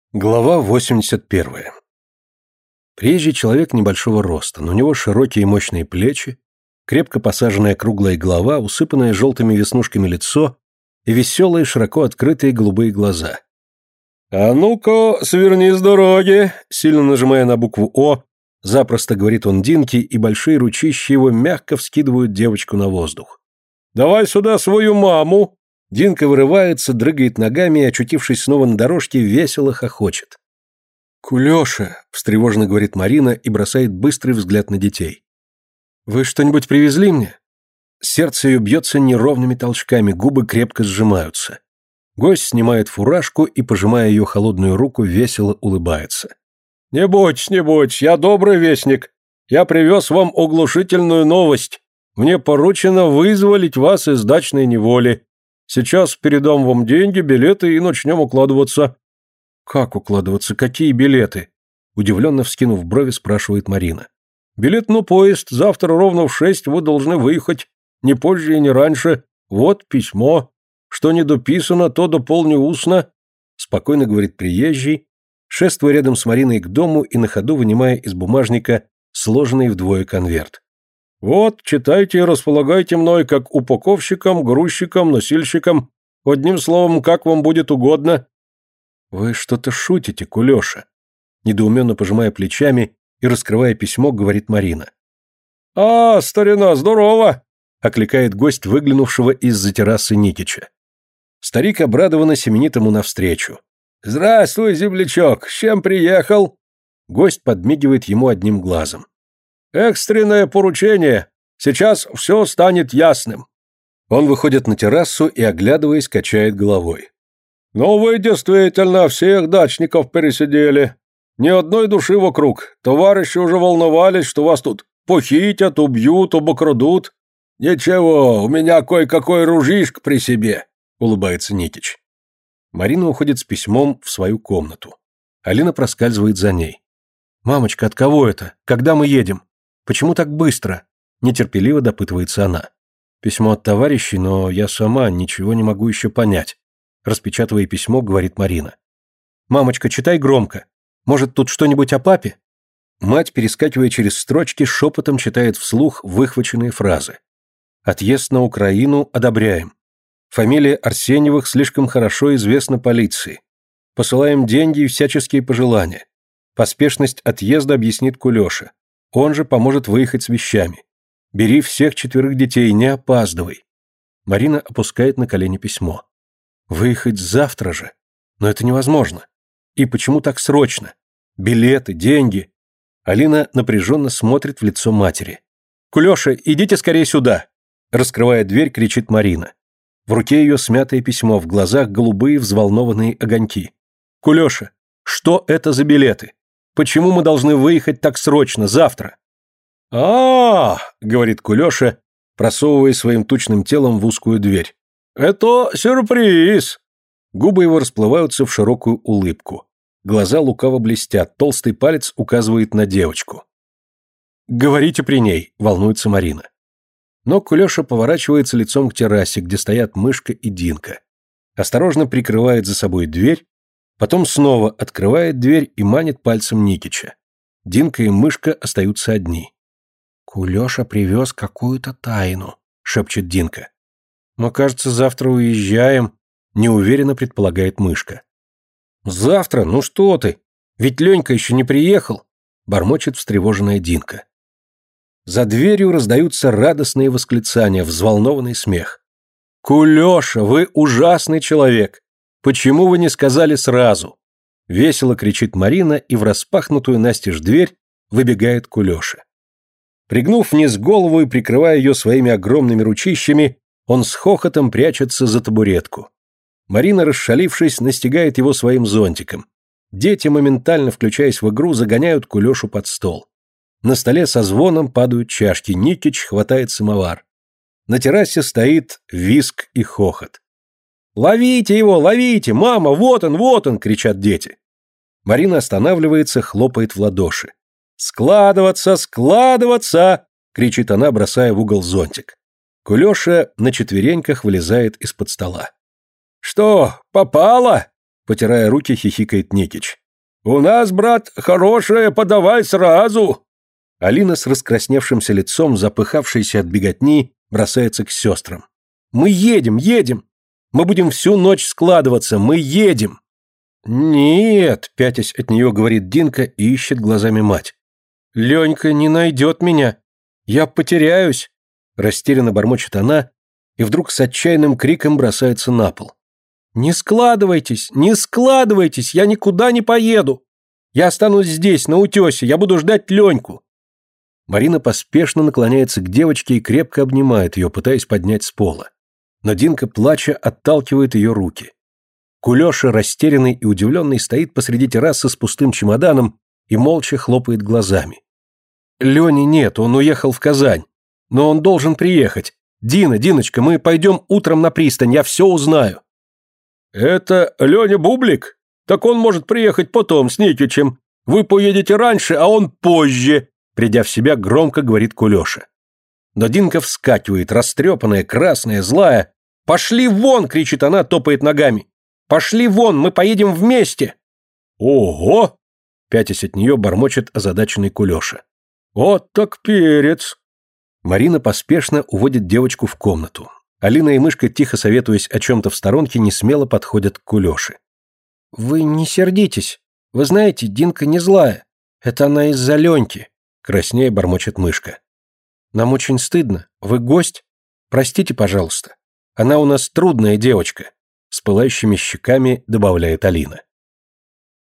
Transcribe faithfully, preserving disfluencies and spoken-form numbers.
Глава восемьдесят первая. Приезжий человек небольшого роста, но у него широкие и мощные плечи, крепко посаженная круглая голова, усыпанное желтыми веснушками лицо и веселые, широко открытые голубые глаза. «А ну-ка, сверни с дороги!» Сильно нажимая на букву «О», запросто говорит он Динке, и большие ручища его мягко вскидывают девочку на воздух. «Давай сюда свою маму!» Динка вырывается, дрыгает ногами и, очутившись снова на дорожке, весело хохочет. «Кулеша!» — встревоженно говорит Марина и бросает быстрый взгляд на детей. «Вы что-нибудь привезли мне?» Сердце ее бьется неровными толчками, губы крепко сжимаются. Гость снимает фуражку и, пожимая ее холодную руку, весело улыбается. «Не бойтесь, не бойтесь, я добрый вестник. Я привез вам оглушительную новость. Мне поручено вызволить вас из дачной неволи. Сейчас передам вам деньги, билеты и начнем укладываться». «Как укладываться? Какие билеты?» Удивленно вскинув брови, спрашивает Марина. «Билет на поезд. Завтра ровно в шесть вы должны выехать. Не позже и не раньше. Вот письмо. Что не дописано, то дополни устно», спокойно говорит приезжий, шествуя рядом с Мариной к дому и на ходу вынимая из бумажника сложенный вдвое конверт. «Вот, читайте и располагайте мной как упаковщиком, грузчиком, носильщиком. Одним словом, как вам будет угодно». «Вы что-то шутите, Кулеша?» Недоуменно пожимая плечами и раскрывая письмо, говорит Марина. «А, старина, здорово!» — окликает гость, выглянувшего из-за террасы Никича. Старик обрадованно семенит ему навстречу. «Здравствуй, землячок, с чем приехал?» Гость подмигивает ему одним глазом. «Экстренное поручение. Сейчас все станет ясным». Он выходит на террасу и, оглядываясь, качает головой. «Ну вы действительно всех дачников пересидели. Ни одной души вокруг. Товарищи уже волновались, что вас тут похитят, убьют, обокрадут». «Ничего, у меня кое-какой ружишк при себе», — улыбается Никич. Марина уходит с письмом в свою комнату. Алина проскальзывает за ней. «Мамочка, от кого это? Когда мы едем? Почему так быстро?» Нетерпеливо допытывается она. «Письмо от товарищей, но я сама ничего не могу еще понять», распечатывая письмо, говорит Марина. «Мамочка, читай громко. Может, тут что-нибудь о папе?» Мать, перескакивая через строчки, шепотом читает вслух выхваченные фразы. «Отъезд на Украину одобряем. Фамилия Арсеньевых слишком хорошо известна полиции. Посылаем деньги и всяческие пожелания. Поспешность отъезда объяснит Кулеша. Он же поможет выехать с вещами. Бери всех четверых детей, не опаздывай». Марина опускает на колени письмо. «Выехать завтра же? Но это невозможно. И почему так срочно? Билеты, деньги». Алина напряженно смотрит в лицо матери. «Кулеша, идите скорее сюда!» Раскрывая дверь, кричит Марина. В руке ее смятое письмо, в глазах голубые взволнованные огоньки. «Кулеша, что это за билеты? Почему мы должны выехать так срочно, завтра?» «А-а-а!» — говорит Кулеша, просовывая своим тучным телом в узкую дверь. «Это сюрприз!» Губы его расплываются в широкую улыбку. Глаза лукаво блестят, толстый палец указывает на девочку. «Говорите при ней», — волнуется Марина. Но Кулеша поворачивается лицом к террасе, где стоят Мышка и Динка. Осторожно прикрывает за собой дверь, потом снова открывает дверь и манит пальцем Никича. Динка и Мышка остаются одни. «Кулеша привез какую-то тайну», — шепчет Динка. «Мы, кажется, завтра уезжаем», — неуверенно предполагает Мышка. «Завтра? Ну что ты? Ведь Ленька еще не приехал», — бормочет встревоженная Динка. За дверью раздаются радостные восклицания, взволнованный смех. «Кулеша, вы ужасный человек! Почему вы не сказали сразу?» Весело кричит Марина, и в распахнутую настежь дверь выбегает Кулеша. Пригнув вниз голову и прикрывая ее своими огромными ручищами, он с хохотом прячется за табуретку. Марина, расшалившись, настигает его своим зонтиком. Дети, моментально включаясь в игру, загоняют Кулешу под стол. На столе со звоном падают чашки, Никич хватает самовар. На террасе стоит визг и хохот. «Ловите его, ловите! Мама, вот он, вот он!» — кричат дети. Марина останавливается, хлопает в ладоши. «Складываться, складываться!» — кричит она, бросая в угол зонтик. Кулеша на четвереньках вылезает из-под стола. «Что, попало?» Потирая руки, хихикает Никич. «У нас, брат, хорошее, подавай сразу!» Алина с раскрасневшимся лицом, запыхавшаяся от беготни, бросается к сестрам. «Мы едем, едем! Мы будем всю ночь складываться, мы едем!» «Нет», — пятясь от нее, говорит Динка и ищет глазами мать. «Ленька не найдет меня. Я потеряюсь», — растерянно бормочет она и вдруг с отчаянным криком бросается на пол. «Не складывайтесь, не складывайтесь, я никуда не поеду. Я останусь здесь, на утесе, я буду ждать Леньку». Марина поспешно наклоняется к девочке и крепко обнимает ее, пытаясь поднять с пола. Но Динка, плача, отталкивает ее руки. Кулеша, растерянный и удивленный, стоит посреди террасы с пустым чемоданом и молча хлопает глазами. «Лени нет, он уехал в Казань. Но он должен приехать. Дина, Диночка, мы пойдем утром на пристань, я все узнаю». «Это Леня Бублик? Так он может приехать потом с Никичем. Вы поедете раньше, а он позже», придя в себя, громко говорит Кулеша. Но Динка вскакивает, растрепанная, красная, злая. «Пошли вон!» — кричит она, топает ногами. «Пошли вон, мы поедем вместе!» «Ого!» — пятясь от нее, бормочет озадаченный Кулеша. «Вот так перец!» Марина поспешно уводит девочку в комнату. Алина и Мышка, тихо советуясь о чем-то в сторонке, несмело подходят к Кулеше. «Вы не сердитесь. Вы знаете, Динка не злая. Это она из-за Леньки», — краснея бормочет Мышка. «Нам очень стыдно. Вы гость? Простите, пожалуйста. Она у нас трудная девочка», — с пылающими щеками добавляет Алина.